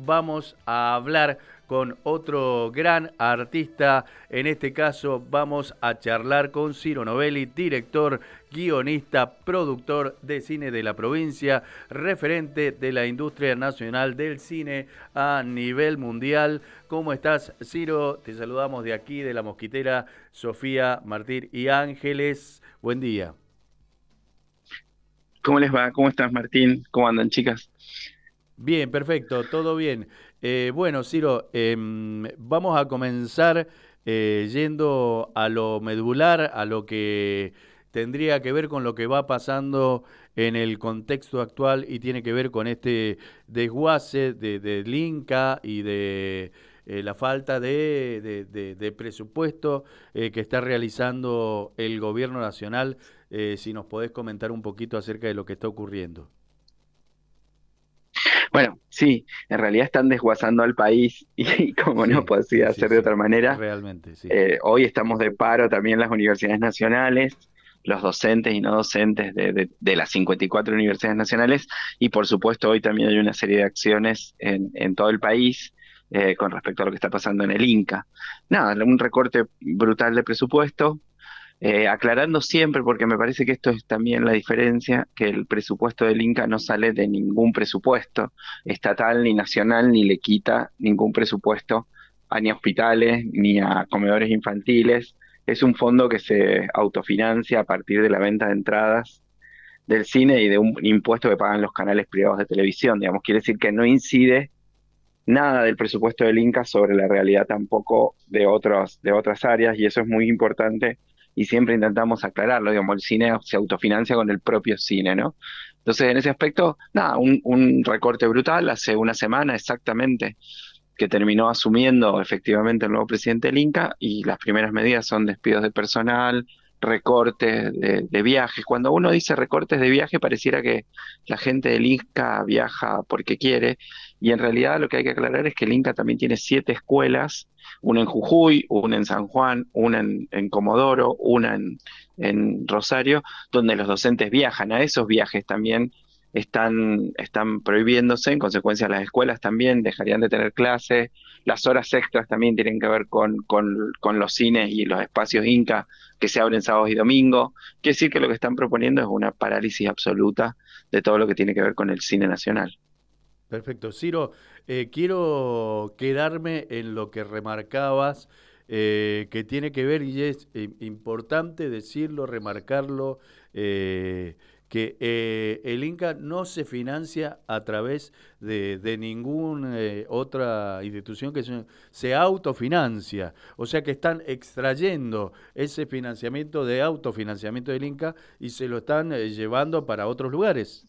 vamos a hablar con otro gran artista. En este caso vamos a charlar con Ciro Novelli, director, guionista, productor de cine de la provincia, referente de la industria nacional del cine a nivel mundial. ¿Cómo estás, Ciro? Te saludamos de aquí, de La Mosquitera, Sofía, Martín y Ángeles. Buen día. ¿Cómo les va? ¿Cómo estás, Martín? ¿Cómo andan, chicas? Bien, perfecto, todo bien. Bueno, Ciro, vamos a comenzar yendo a lo medular, a lo que tendría que ver con lo que va pasando en el contexto actual y tiene que ver con este desguace del Inca y de la falta de presupuesto que está realizando el gobierno nacional. Si nos podés comentar un poquito acerca de lo que está ocurriendo. Bueno, sí, en realidad están desguazando al país y como no Sí, sí, podía sí, ser de sí, otra manera, realmente, sí. hoy estamos de paro también las universidades nacionales, los docentes y no docentes de las 54 universidades nacionales y por supuesto hoy también hay una serie de acciones en todo el país con respecto a lo que está pasando en el Inca. Nada, un recorte brutal de presupuesto. Aclarando siempre, porque me parece que esto es también la diferencia, que el presupuesto del Inca no sale de ningún presupuesto estatal ni nacional, ni le quita ningún presupuesto a ni a hospitales, ni a comedores infantiles. Es un fondo que se autofinancia a partir de la venta de entradas del cine y de un impuesto que pagan los canales privados de televisión. Digamos, quiere decir que no incide nada del presupuesto del Inca sobre la realidad tampoco de otras áreas, y eso es muy importante y siempre intentamos aclararlo, digamos, el cine se autofinancia con el propio cine, ¿no? Entonces, en ese aspecto, nada, un recorte brutal hace una semana exactamente que terminó asumiendo efectivamente el nuevo presidente del Inca y las primeras medidas son despidos de personal, recortes de viajes. Cuando uno dice recortes de viaje pareciera que la gente del Inca viaja porque quiere y en realidad lo que hay que aclarar es que el Inca también tiene 7 escuelas, una en Jujuy, una en San Juan, una en Comodoro, una en Rosario, donde los docentes viajan. A esos viajes también están prohibiéndose, en consecuencia las escuelas también dejarían de tener clases, las horas extras también tienen que ver con los cines y los espacios Inca que se abren sábados y domingos. Quiere decir que lo que están proponiendo es una parálisis absoluta de todo lo que tiene que ver con el cine nacional. Perfecto. Ciro, quiero quedarme en lo que remarcabas, que tiene que ver, y es importante decirlo, remarcarlo, que el Inca no se financia a través de ninguna otra institución se autofinancia. O sea que están extrayendo ese financiamiento de autofinanciamiento del Inca y se lo están llevando para otros lugares.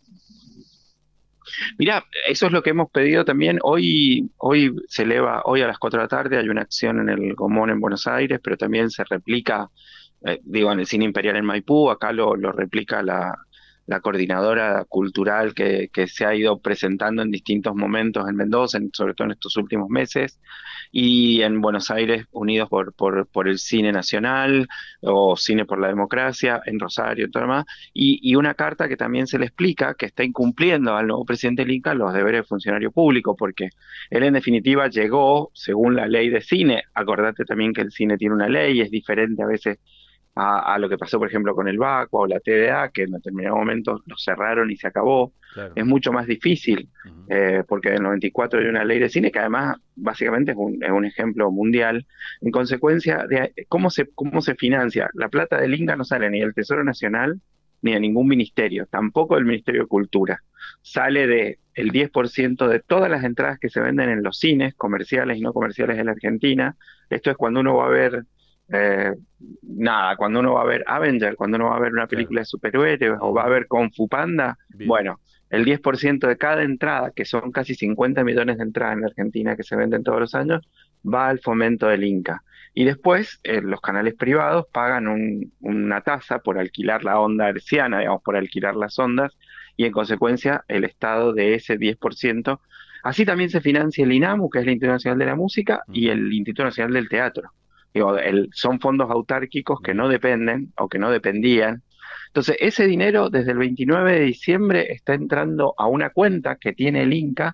Mirá, eso es lo que hemos pedido también. Hoy se eleva, hoy a las 4 de la tarde hay una acción en el Gomón en Buenos Aires, pero también se replica, digo, en el Cine Imperial en Maipú, acá lo replica la coordinadora cultural que se ha ido presentando en distintos momentos en Mendoza, sobre todo en estos últimos meses, y en Buenos Aires, Unidos por el Cine Nacional o Cine por la Democracia, en Rosario, y todo lo demás, y una carta que también se le explica que está incumpliendo al nuevo presidente del Inca los deberes de funcionario público, porque él en definitiva llegó según la ley de cine. Acordate también que el cine tiene una ley, es diferente a veces a lo que pasó, por ejemplo, con el BACUA o la TDA, que en determinado momento lo cerraron y se acabó. Claro. Es mucho más difícil, Ujú. porque en el 94 hay una ley de cine que además básicamente es un ejemplo mundial. En consecuencia de cómo se financia, la plata del Inca no sale ni del Tesoro Nacional ni de ningún ministerio, tampoco del Ministerio de Cultura. Sale de el 10% de todas las entradas que se venden en los cines, comerciales y no comerciales en la Argentina. Esto es cuando uno va a ver eh, nada, cuando uno va a ver Avenger, cuando uno va a ver una Claro. película de superhéroes o va a Ujú. ver Kung Fu Panda, Bien. bueno, el 10% de cada entrada, que son casi 50 millones de entradas en la Argentina que se venden todos los años, va al fomento del Inca. Y después los canales privados pagan una tasa por alquilar la onda herciana, digamos, por alquilar las ondas, y en consecuencia el Estado de ese 10%. Así también se financia el INAMU, que es el Instituto Nacional de la Música, y Ujú. el Instituto Nacional del Teatro. Digo, son fondos autárquicos que no Bien. dependen o que no dependían. Entonces, ese dinero desde el 29 de diciembre está entrando a una cuenta que tiene el Inca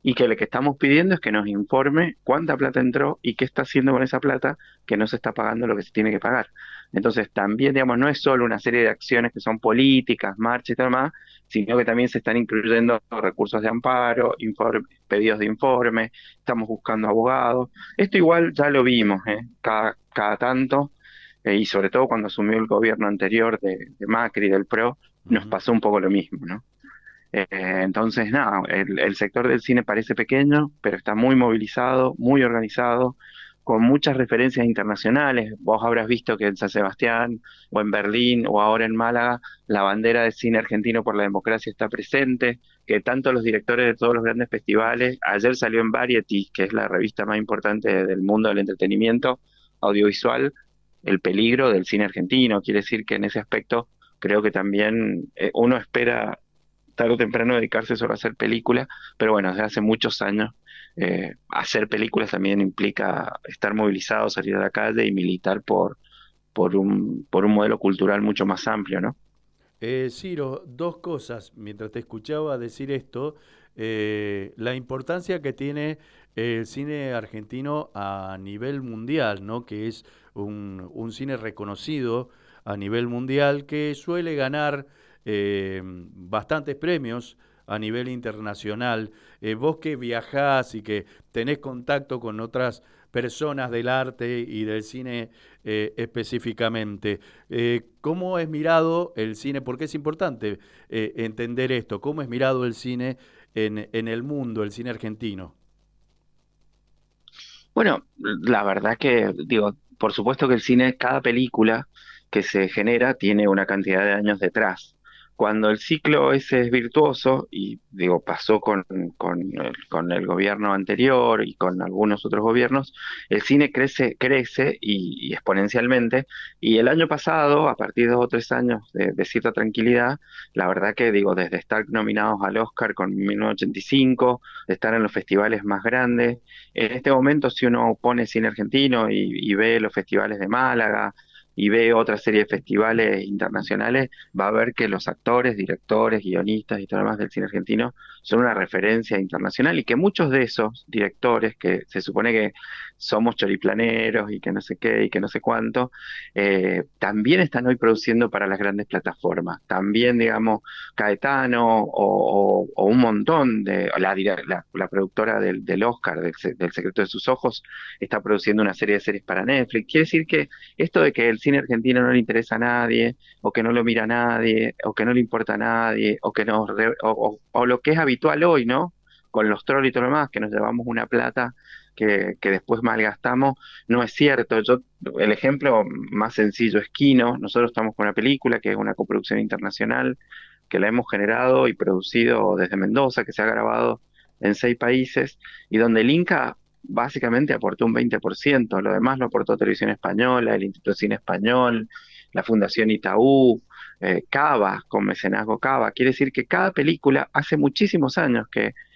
y que lo que estamos pidiendo es que nos informe cuánta plata entró y qué está haciendo con esa plata que no se está pagando lo que se tiene que pagar. Entonces también, digamos, no es solo una serie de acciones que son políticas, marchas y tal más, sino que también se están incluyendo recursos de amparo, pedidos de informe, estamos buscando abogados. Esto igual ya lo vimos, cada tanto, y sobre todo cuando asumió el gobierno anterior de Macri, del PRO, nos Ujú. pasó un poco lo mismo, ¿no? Entonces, nada, el sector del cine parece pequeño, pero está muy movilizado, muy organizado, con muchas referencias internacionales. Vos habrás visto que en San Sebastián, o en Berlín, o ahora en Málaga, la bandera del cine argentino por la democracia está presente, que tanto los directores de todos los grandes festivales, ayer salió en Variety, que es la revista más importante del mundo del entretenimiento audiovisual, el peligro del cine argentino. Quiere decir que en ese aspecto creo que también uno espera tarde o temprano dedicarse solo a hacer películas, pero bueno, desde hace muchos años hacer películas también implica estar movilizado, salir a la calle y militar por un modelo cultural mucho más amplio, ¿no? Ciro, dos cosas. Mientras te escuchaba decir esto, la importancia que tiene el cine argentino a nivel mundial, ¿no? Que es un cine reconocido a nivel mundial que suele ganar bastantes premios a nivel internacional. Vos que viajás y que tenés contacto con otras personas del arte y del cine específicamente. ¿Cómo es mirado el cine? Porque es importante entender esto. ¿Cómo es mirado el cine en el mundo, el cine argentino? Bueno, la verdad que, digo, por supuesto que el cine, cada película que se genera tiene una cantidad de años detrás. Cuando el ciclo ese es virtuoso, y digo, pasó con el gobierno anterior y con algunos otros gobiernos, el cine crece y exponencialmente. Y el año pasado, a partir de 2 o 3 años de cierta tranquilidad, la verdad que digo, desde estar nominados al Oscar con 1985, de estar en los festivales más grandes, en este momento, si uno pone cine argentino y ve los festivales de Málaga y ve otra serie de festivales internacionales, va a ver que los actores, directores, guionistas y todo lo demás del cine argentino son una referencia internacional y que muchos de esos directores, que se supone que somos choriplaneros y que no sé qué y que no sé cuánto, también están hoy produciendo para las grandes plataformas. También, digamos, Caetano o un montón de, la productora del Oscar, del Secreto de sus Ojos, está produciendo una serie de series para Netflix. Quiere decir que esto de que el cine argentino no le interesa a nadie, o que no lo mira a nadie, o que no le importa a nadie, o que o lo que es habitual hoy, ¿no? Con los trolls y todo lo demás, que nos llevamos una plata que después malgastamos, no es cierto. El ejemplo más sencillo es Kino. Nosotros estamos con una película que es una coproducción internacional, que la hemos generado y producido desde Mendoza, que se ha grabado en 6 países, y donde el Inca básicamente aportó un 20%, lo demás lo aportó Televisión Española, el Instituto de Cine Español, la Fundación Itaú, Cava, con mecenazgo Cava. Quiere decir que cada película hace muchísimos años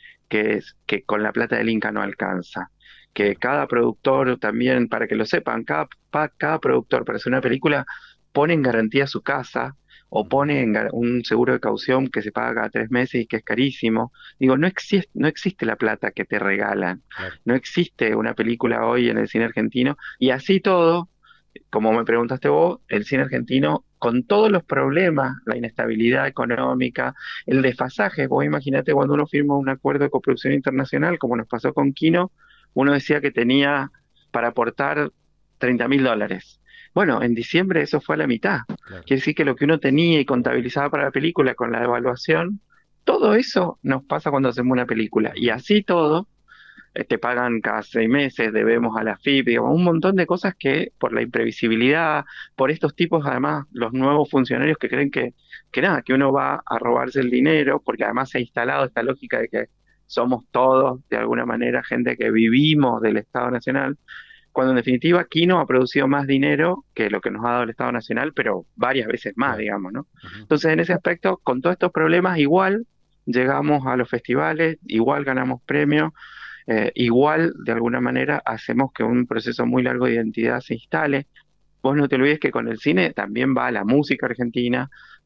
que con la plata del Inca no alcanza. Que Claro. cada productor también, para que lo sepan, cada productor para hacer una película pone en garantía su casa o Ujú. pone en un seguro de caución que se paga cada 3 meses y que es carísimo. Digo, no existe la plata que te regalan, Claro. no existe una película hoy en el cine argentino, y así todo, como me preguntaste vos, el cine argentino, con todos los problemas, la inestabilidad económica, el desfasaje, vos imagínate cuando uno firma un acuerdo de coproducción internacional, como nos pasó con Kino, uno decía que tenía para aportar $30.000. Bueno, en diciembre eso fue a la mitad. Claro. Quiere decir que lo que uno tenía y contabilizaba para la película con la devaluación, todo eso nos pasa cuando hacemos una película. Y Ujú. así todo, te pagan cada 6 meses, debemos a la FIP, digamos, un montón de cosas que por la imprevisibilidad, por estos tipos, además, los nuevos funcionarios que creen que nada, que uno va a robarse el dinero, porque además se ha instalado esta lógica de que somos todos, de alguna manera, gente que vivimos del Estado Nacional, cuando en definitiva Kino ha producido más dinero que lo que nos ha dado el Estado Nacional, pero varias veces más, Claro. digamos, ¿no? Ujú. Entonces, en ese aspecto, con todos estos problemas, igual llegamos a los festivales, igual ganamos premios, igual, de alguna manera, hacemos que un proceso muy largo de identidad se instale. Vos no te olvides que con el cine también va la música argentina,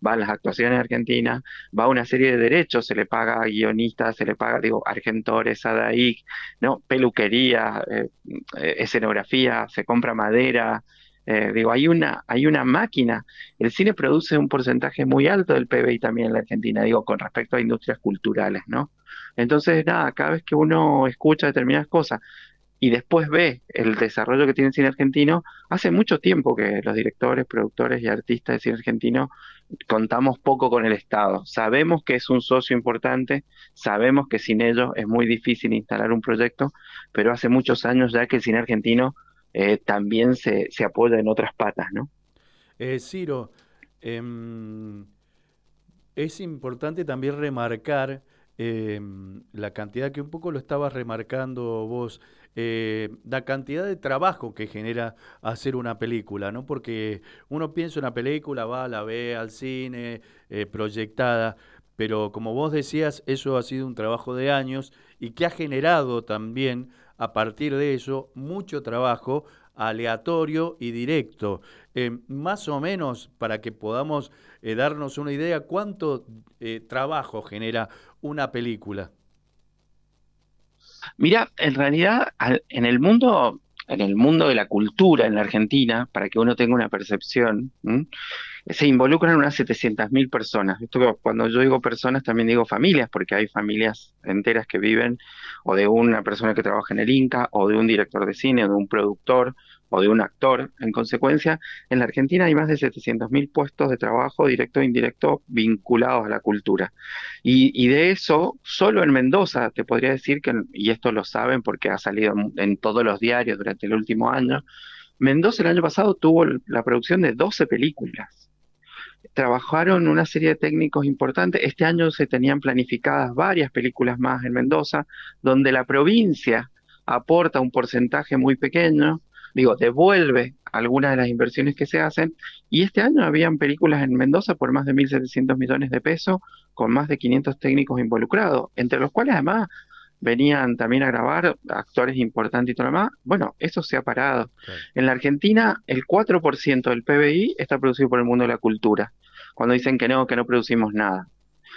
van las actuaciones argentinas, va una serie de derechos, se le paga a guionistas, se le paga, digo, Argentores, Sadaic, ¿no? Peluquería, escenografía, se compra madera. Digo, hay una máquina. El cine produce un porcentaje muy alto del PBI también en la Argentina, digo, con respecto a industrias culturales, ¿no? Entonces, nada, cada vez que uno escucha determinadas cosas y después ve el desarrollo que tiene el cine argentino, hace mucho tiempo que los directores, productores y artistas de cine argentino contamos poco con el Estado. Sabemos que es un socio importante, sabemos que sin ellos es muy difícil instalar un proyecto, pero hace muchos años ya que el cine argentino también se apoya en otras patas, ¿no? Ciro, em, es importante también remarcar la cantidad que un poco lo estabas remarcando vos, la cantidad de trabajo que genera hacer una película, ¿no? Porque uno piensa una película, va, la ve al cine, proyectada, pero como vos decías, eso ha sido un trabajo de años y que ha generado también, a partir de eso, mucho trabajo aleatorio y directo. Más o menos, para que podamos darnos una idea, ¿cuánto trabajo genera una película? Mira, en realidad, en el mundo de la cultura en la Argentina, para que uno tenga una percepción, ¿m? Se involucran unas 700.000 personas. Cuando yo digo personas, también digo familias, porque hay familias enteras que viven, o de una persona que trabaja en el Inca, o de un director de cine, o de un productor, o de un actor. En consecuencia, en la Argentina hay más de 700.000 puestos de trabajo, directo e indirecto, vinculados a la cultura. Y de eso, solo en Mendoza, te podría decir que, y esto lo saben porque ha salido en todos los diarios durante el último año, Mendoza el año pasado tuvo la producción de 12 películas. Trabajaron una serie de técnicos importantes. Este año se tenían planificadas varias películas más en Mendoza, donde la provincia aporta un porcentaje muy pequeño, digo, devuelve algunas de las inversiones que se hacen, y este año habían películas en Mendoza por más de 1.700 millones de pesos, con más de 500 técnicos involucrados, entre los cuales además venían también a grabar actores importantes y todo lo demás. Bueno, eso se ha parado. Claro. En la Argentina, el 4% del PBI está producido por el mundo de la cultura, cuando dicen que no producimos nada.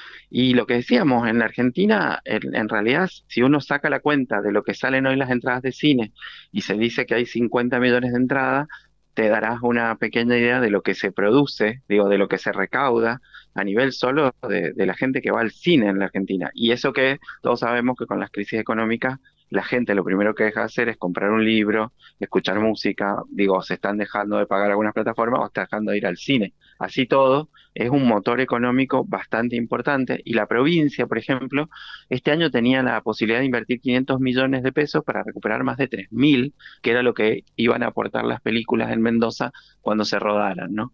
Y lo que decíamos, en la Argentina, en realidad, si uno saca la cuenta de lo que salen hoy las entradas de cine y se dice que hay 50 millones de entradas, te darás una pequeña idea de lo que se produce, digo, de lo que se recauda a nivel solo de la gente que va al cine en la Argentina. Y eso que todos sabemos que con las crisis económicas, la gente lo primero que deja de hacer es comprar un libro, escuchar música, digo, se están dejando de pagar algunas plataformas o están dejando de ir al cine. Así todo, es un motor económico bastante importante y la provincia, por ejemplo, este año tenía la posibilidad de invertir 500 millones de pesos para recuperar más de 3.000, que era lo que iban a aportar las películas en Mendoza cuando se rodaran, ¿no?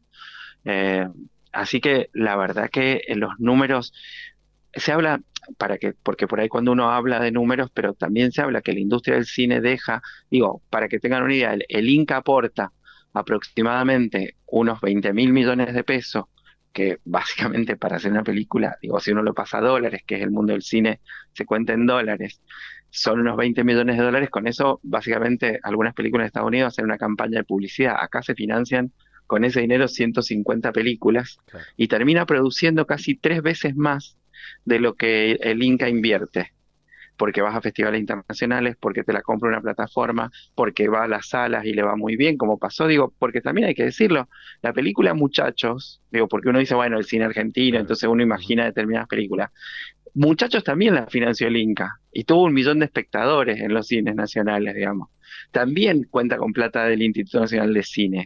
Eh, Así que la verdad que en los números se habla, porque por ahí cuando uno habla de números, pero también se habla que la industria del cine deja, digo, para que tengan una idea, el Inca aporta aproximadamente unos 20.000 millones de pesos, que básicamente para hacer una película, digo, si uno lo pasa a dólares, que es el mundo del cine, se cuenta en dólares, son unos 20 millones de dólares, con eso básicamente algunas películas de Estados Unidos hacen una campaña de publicidad, acá se financian con ese dinero 150 películas Claro. y termina produciendo casi 3 veces más de lo que el Inca invierte, porque vas a festivales internacionales, porque te la compra una plataforma, porque va a las salas y le va muy bien, como pasó, digo, porque también hay que decirlo, la película Muchachos, digo, porque uno dice, bueno, el cine argentino, Claro. entonces uno Ujú. imagina determinadas películas. Muchachos también la financió el Inca y tuvo 1 millón de espectadores en los cines nacionales, digamos. También cuenta con plata del Instituto Nacional de Cine.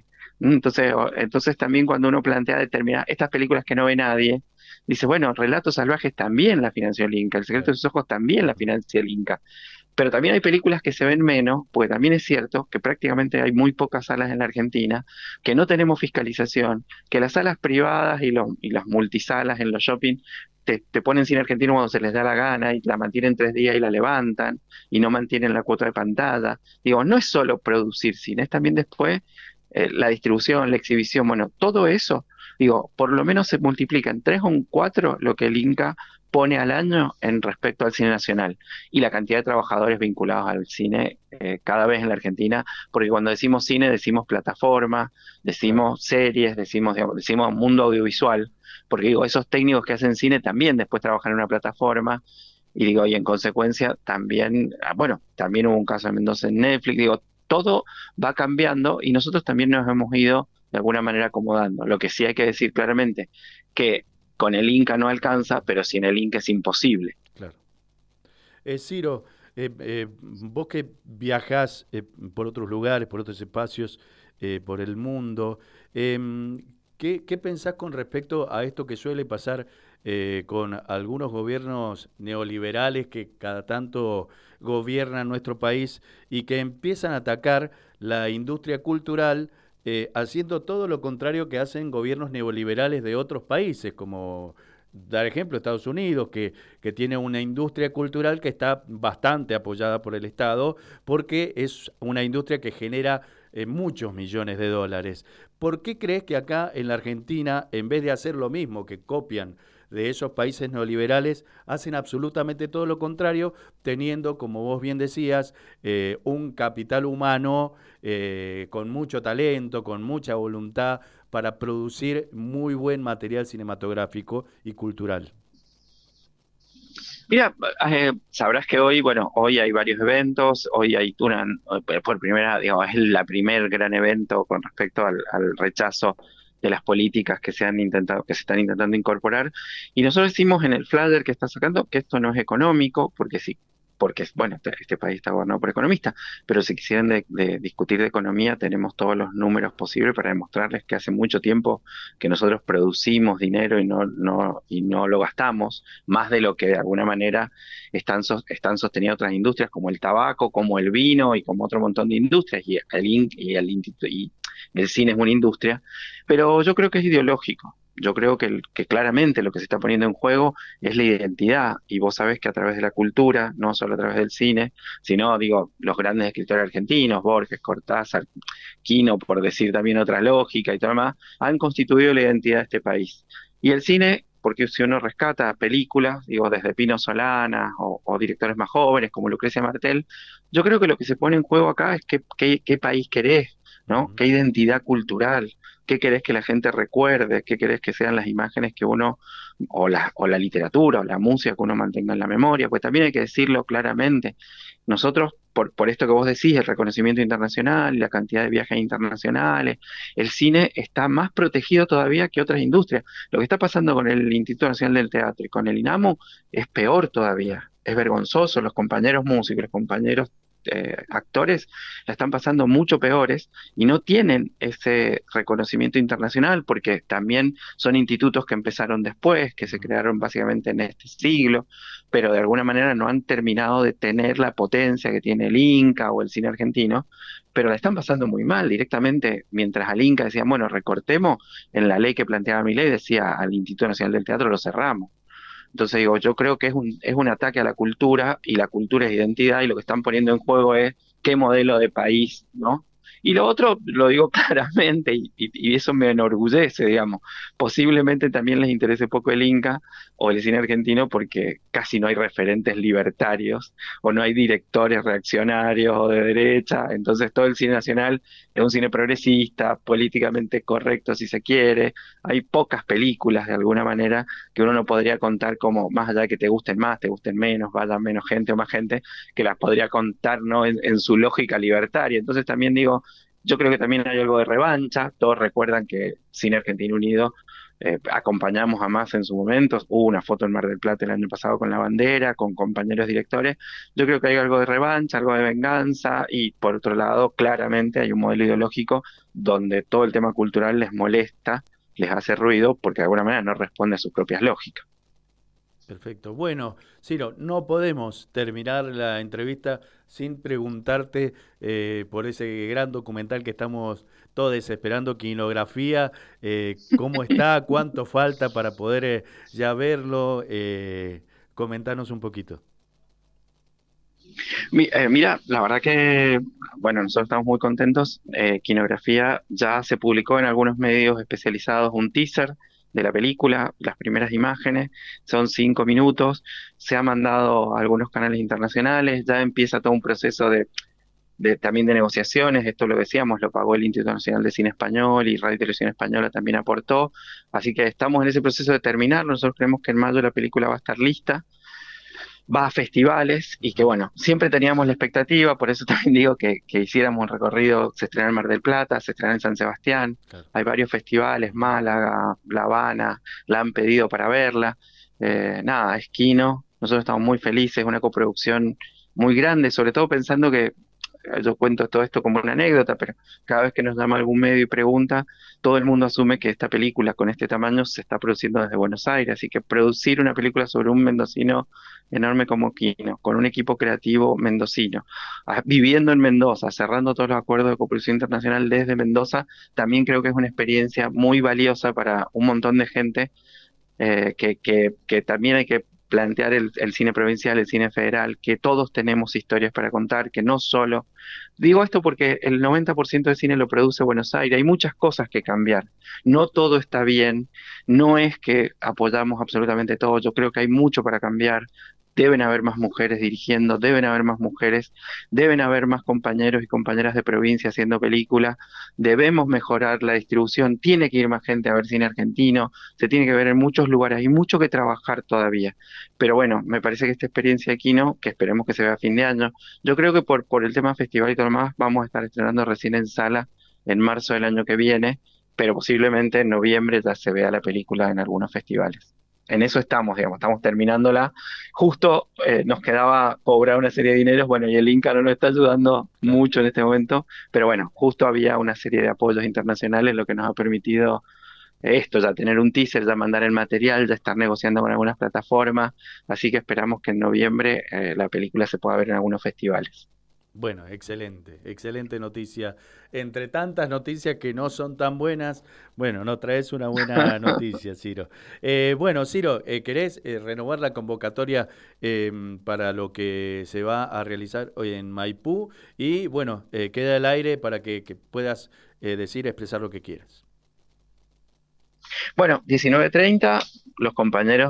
Entonces también cuando uno plantea determinadas, estas películas que no ve nadie, dice, bueno, Relatos Salvajes también la financió el Inca, El secreto Claro. de sus ojos también la Ujú. financia el Inca. Pero también hay películas que se ven menos, porque también es cierto que prácticamente hay muy pocas salas en la Argentina, que no tenemos fiscalización, que las salas privadas y las multisalas en los shopping te ponen cine argentino cuando se les da la gana y la mantienen 3 días y la levantan y no mantienen la cuota de pantalla. Digo, no es solo producir cine, es también después la distribución, la exhibición, bueno, todo eso, digo, por lo menos se multiplica en 3 o en 4 lo que el Inca pone al año en respecto al cine nacional y la cantidad de trabajadores vinculados al cine cada vez en la Argentina, porque cuando decimos cine decimos plataforma, Claro. decimos series, decimos, digamos, decimos mundo audiovisual, porque digo, esos técnicos que hacen cine también después trabajan en una plataforma y digo, y en consecuencia también, bueno, también hubo un caso de Mendoza en Netflix, digo, todo va cambiando y nosotros también nos hemos ido de alguna manera acomodando. Lo que sí hay que decir claramente, que con el Inca no alcanza, pero sin el Inca es imposible. Claro. Ciro, vos que viajás por otros lugares, por otros espacios, por el mundo, ¿qué pensás con respecto a esto que suele pasar con algunos gobiernos neoliberales que cada tanto gobiernan nuestro país y que empiezan a atacar la industria cultural, haciendo todo lo contrario que hacen gobiernos neoliberales de otros países, como dar ejemplo, Estados Unidos, que tiene una industria cultural que está bastante apoyada por el Estado, porque es una industria que genera muchos millones de dólares. ¿Por qué crees que acá en la Argentina, en vez de hacer lo mismo que copian de esos países neoliberales, hacen absolutamente todo lo contrario, teniendo, como vos bien decías, un capital humano con mucho talento, con mucha voluntad para producir muy buen material cinematográfico y cultural? Mira, sabrás que hoy, bueno, hoy hay varios eventos, hoy hay una, por primera, digamos, es la primer gran evento con respecto al rechazo de las políticas que se han intentado, que se están intentando incorporar. Y nosotros decimos en el flyer que está sacando que esto no es económico, porque sí, porque, bueno, este país está gobernado por economistas, pero si quisieran de discutir de economía, tenemos todos los números posibles para demostrarles que hace mucho tiempo que nosotros producimos dinero y no lo gastamos más de lo que de alguna manera están sostenidas otras industrias como el tabaco, como el vino y como otro montón de industrias, y el cine es una industria, pero yo creo que es ideológico. Yo creo que claramente lo que se está poniendo en juego es la identidad, y vos sabés que a través de la cultura, no solo a través del cine, sino, digo, los grandes escritores argentinos, Borges, Cortázar, Quino, por decir también otra lógica y todo más, han constituido la identidad de este país. Y el cine, porque si uno rescata películas, digo, desde Pino Solana o directores más jóvenes como Lucrecia Martel, yo creo que lo que se pone en juego acá es qué país querés, ¿no? Ujú. ¿Qué identidad cultural? ¿Qué querés que la gente recuerde? ¿Qué querés que sean las imágenes que uno, o la literatura, o la música que uno mantenga en la memoria? Pues también hay que decirlo claramente. Nosotros, por esto que vos decís, el reconocimiento internacional, la cantidad de viajes internacionales, el cine está más protegido todavía que otras industrias. Lo que está pasando con el Instituto Nacional del Teatro y con el INAMU es peor Claro. todavía. Es vergonzoso. Los compañeros músicos, los compañeros actores la están pasando mucho peores y no tienen ese reconocimiento internacional porque también son institutos que empezaron después, que se Ujú. crearon básicamente en este siglo, pero de alguna manera no han terminado de tener la potencia que tiene el Inca o el cine argentino, pero la están pasando muy mal directamente. Mientras al Inca decían, bueno, recortemos, en la ley que planteaba mi ley decía al Instituto Nacional del Teatro lo cerramos. Entonces digo, yo creo que es un ataque a la cultura y la cultura es identidad y lo que están poniendo en juego es qué modelo de país, ¿no? Y lo otro, lo digo claramente y eso me enorgullece, digamos, posiblemente también les interese poco el Inca o el cine argentino porque casi no hay referentes libertarios o no hay directores reaccionarios o de derecha, entonces todo el cine nacional es un cine progresista, políticamente correcto si se quiere, hay pocas películas de alguna manera que uno no podría contar como, más allá de que te gusten más, te gusten menos, vaya menos gente o más gente, que las podría contar, ¿no? En su lógica libertaria. Entonces también digo, yo creo que también hay algo de revancha. Todos recuerdan que Cine Argentino Unido acompañamos a Massa en su momento. Hubo una foto en Mar del Plata el año pasado con la bandera, con compañeros directores. Yo creo que hay algo de revancha, algo de venganza y por otro lado, claramente hay un modelo ideológico donde todo el tema cultural les molesta, les hace ruido porque de alguna manera no responde a sus propias lógicas. Perfecto. Bueno, Ciro, no podemos terminar la entrevista sin preguntarte por ese gran documental que estamos todos esperando, Quinografía, cómo está, cuánto falta para poder ya verlo, comentanos un poquito. Mira, la verdad que, bueno, nosotros estamos muy contentos. Quinografía ya se publicó en algunos medios especializados un teaser de la película, las primeras imágenes, son 5 minutos, se ha mandado a algunos canales internacionales, ya empieza todo un proceso también de negociaciones, esto lo decíamos, lo pagó el Instituto Nacional de Cine Español y Radio y Televisión Española también aportó, así que estamos en ese proceso de terminar, nosotros creemos que en mayo la película va a estar lista, va a festivales y que bueno, siempre teníamos la expectativa, por eso también digo que hiciéramos un recorrido, se estrena en Mar del Plata, se estrena en San Sebastián, Claro. hay varios festivales, Málaga, La Habana, la han pedido para verla, nada, es Kino, nosotros estamos muy felices, una coproducción muy grande, sobre todo pensando que yo cuento todo esto como una anécdota, pero cada vez que nos llama algún medio y pregunta, todo el mundo asume que esta película con este tamaño se está produciendo desde Buenos Aires, así que producir una película sobre un mendocino enorme como Quino, con un equipo creativo mendocino, viviendo en Mendoza, cerrando todos los acuerdos de coproducción internacional desde Mendoza, también creo que es una experiencia muy valiosa para un montón de gente que también hay que plantear el cine provincial, el cine federal, que todos tenemos historias para contar, que no solo... Digo esto porque el 90% del cine lo produce Buenos Aires, hay muchas cosas que cambiar, no todo está bien, no es que apoyamos absolutamente todo, yo creo que hay mucho para cambiar. Deben haber más mujeres dirigiendo, deben haber más mujeres, deben haber más compañeros y compañeras de provincia haciendo películas, debemos mejorar la distribución, tiene que ir más gente a ver cine argentino, se tiene que ver en muchos lugares, hay mucho que trabajar todavía. Pero bueno, me parece que esta experiencia de Kino, que esperemos que se vea a fin de año, yo creo que por el tema festival y todo lo más, vamos a estar estrenando recién en sala en marzo del año que viene, pero posiblemente en noviembre ya se vea la película en algunos festivales. En eso estamos, digamos, estamos terminándola. Justo nos quedaba cobrar una serie de dineros, bueno, y el Inca no nos está ayudando Claro. mucho en este momento, pero bueno, justo había una serie de apoyos internacionales, lo que nos ha permitido esto, ya tener un teaser, ya mandar el material, ya estar negociando con algunas plataformas, así que esperamos que en noviembre la película se pueda ver en algunos festivales. Bueno, excelente, excelente noticia. Entre tantas noticias que no son tan buenas, bueno, nos traes una buena noticia, Ciro. Bueno, Ciro, ¿querés renovar la convocatoria para lo que se va a realizar hoy en Maipú? Y bueno, queda el aire para que puedas decir, expresar lo que quieras. Bueno, 19:30, los compañeros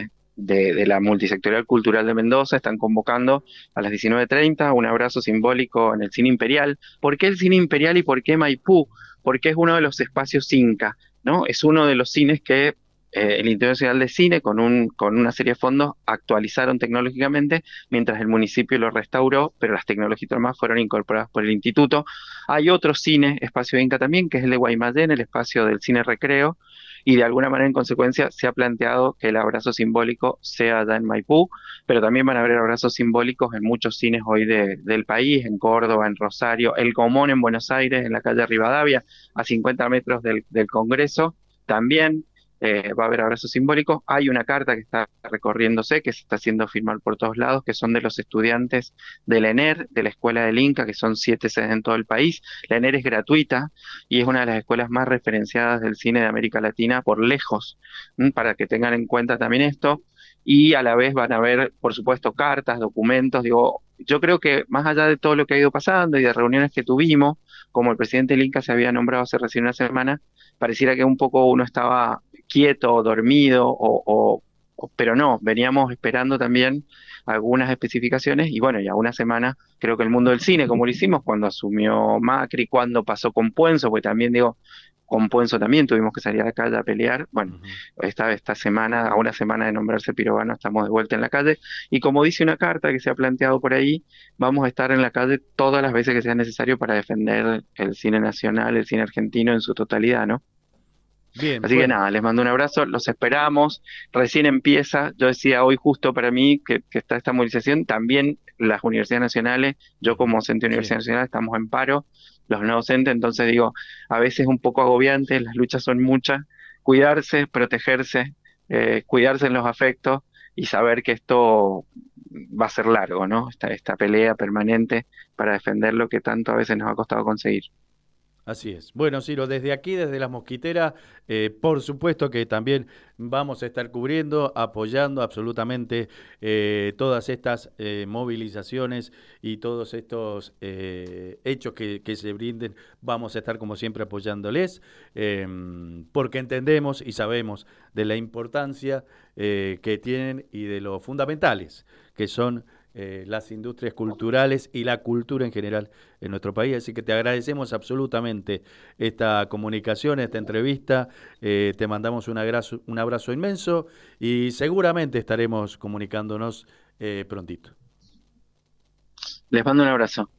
de la Multisectorial Cultural de Mendoza están convocando a las 19:30 un abrazo simbólico en el Cine Imperial. ¿Por qué el Cine Imperial y por qué Maipú? Porque es uno de los espacios Inca, ¿no? Es uno de los cines que el Instituto Nacional de Cine, con una serie de fondos, actualizaron tecnológicamente, mientras el municipio lo restauró, pero las tecnologías más fueron incorporadas por el instituto. Hay otro cine, espacio Inca también, que es el de Guaymallén, el espacio del cine recreo, y de alguna manera en consecuencia se ha planteado que el abrazo simbólico sea allá en Maipú, pero también van a haber abrazos simbólicos en muchos cines hoy del país, en Córdoba, en Rosario, El Comón en Buenos Aires, en la calle Rivadavia, a 50 metros del Congreso, también va a haber abrazos simbólicos. Hay una carta que está recorriéndose, que se está haciendo firmar por todos lados, que son de los estudiantes de la ENER, de la Escuela del Inca, que son 7 sedes en todo el país. La ENER es gratuita y es una de las escuelas más referenciadas del cine de América Latina por lejos, para que tengan en cuenta también esto. Y a la vez van a haber, por supuesto, cartas, documentos. Digo, yo creo que más allá de todo lo que ha ido pasando y de reuniones que tuvimos, como el presidente del Inca se había nombrado hace recién una semana, pareciera que un poco uno estaba quieto, dormido, pero no, veníamos esperando también algunas especificaciones y bueno, ya una semana creo que el mundo del cine, como lo hicimos cuando asumió Macri, cuando pasó con Puenzo, porque también digo, con Puenzo también tuvimos que salir a la calle a pelear. Bueno, Ujú. esta semana, a una semana de nombrarse Pirovano, estamos de vuelta en la calle. Y como dice una carta que se ha planteado por ahí, vamos a estar en la calle todas las veces que sea necesario para defender el cine nacional, el cine argentino en su totalidad, ¿no? Bien, Así que bueno, nada, les mando un abrazo, los esperamos. Recién empieza, yo decía hoy justo para mí que está esta movilización, también las universidades nacionales, yo ujú, como docente de sí. universidad nacional estamos en paro, los no docentes, entonces digo, a veces es un poco agobiante, las luchas son muchas, cuidarse, protegerse, cuidarse en los afectos y saber que esto va a ser largo, ¿no? Esta pelea permanente para defender lo que tanto a veces nos ha costado conseguir. Así es. Bueno, Ciro, desde aquí, desde Las Mosquiteras, por supuesto que también vamos a estar cubriendo, apoyando absolutamente todas estas movilizaciones y todos estos hechos que se brinden. Vamos a estar, como siempre, apoyándoles, porque entendemos y sabemos de la importancia que tienen y de lo fundamentales que son las industrias culturales y la cultura en general en nuestro país. Así que te agradecemos absolutamente esta comunicación, esta entrevista. Te mandamos un abrazo inmenso y seguramente estaremos comunicándonos prontito. Les mando un abrazo.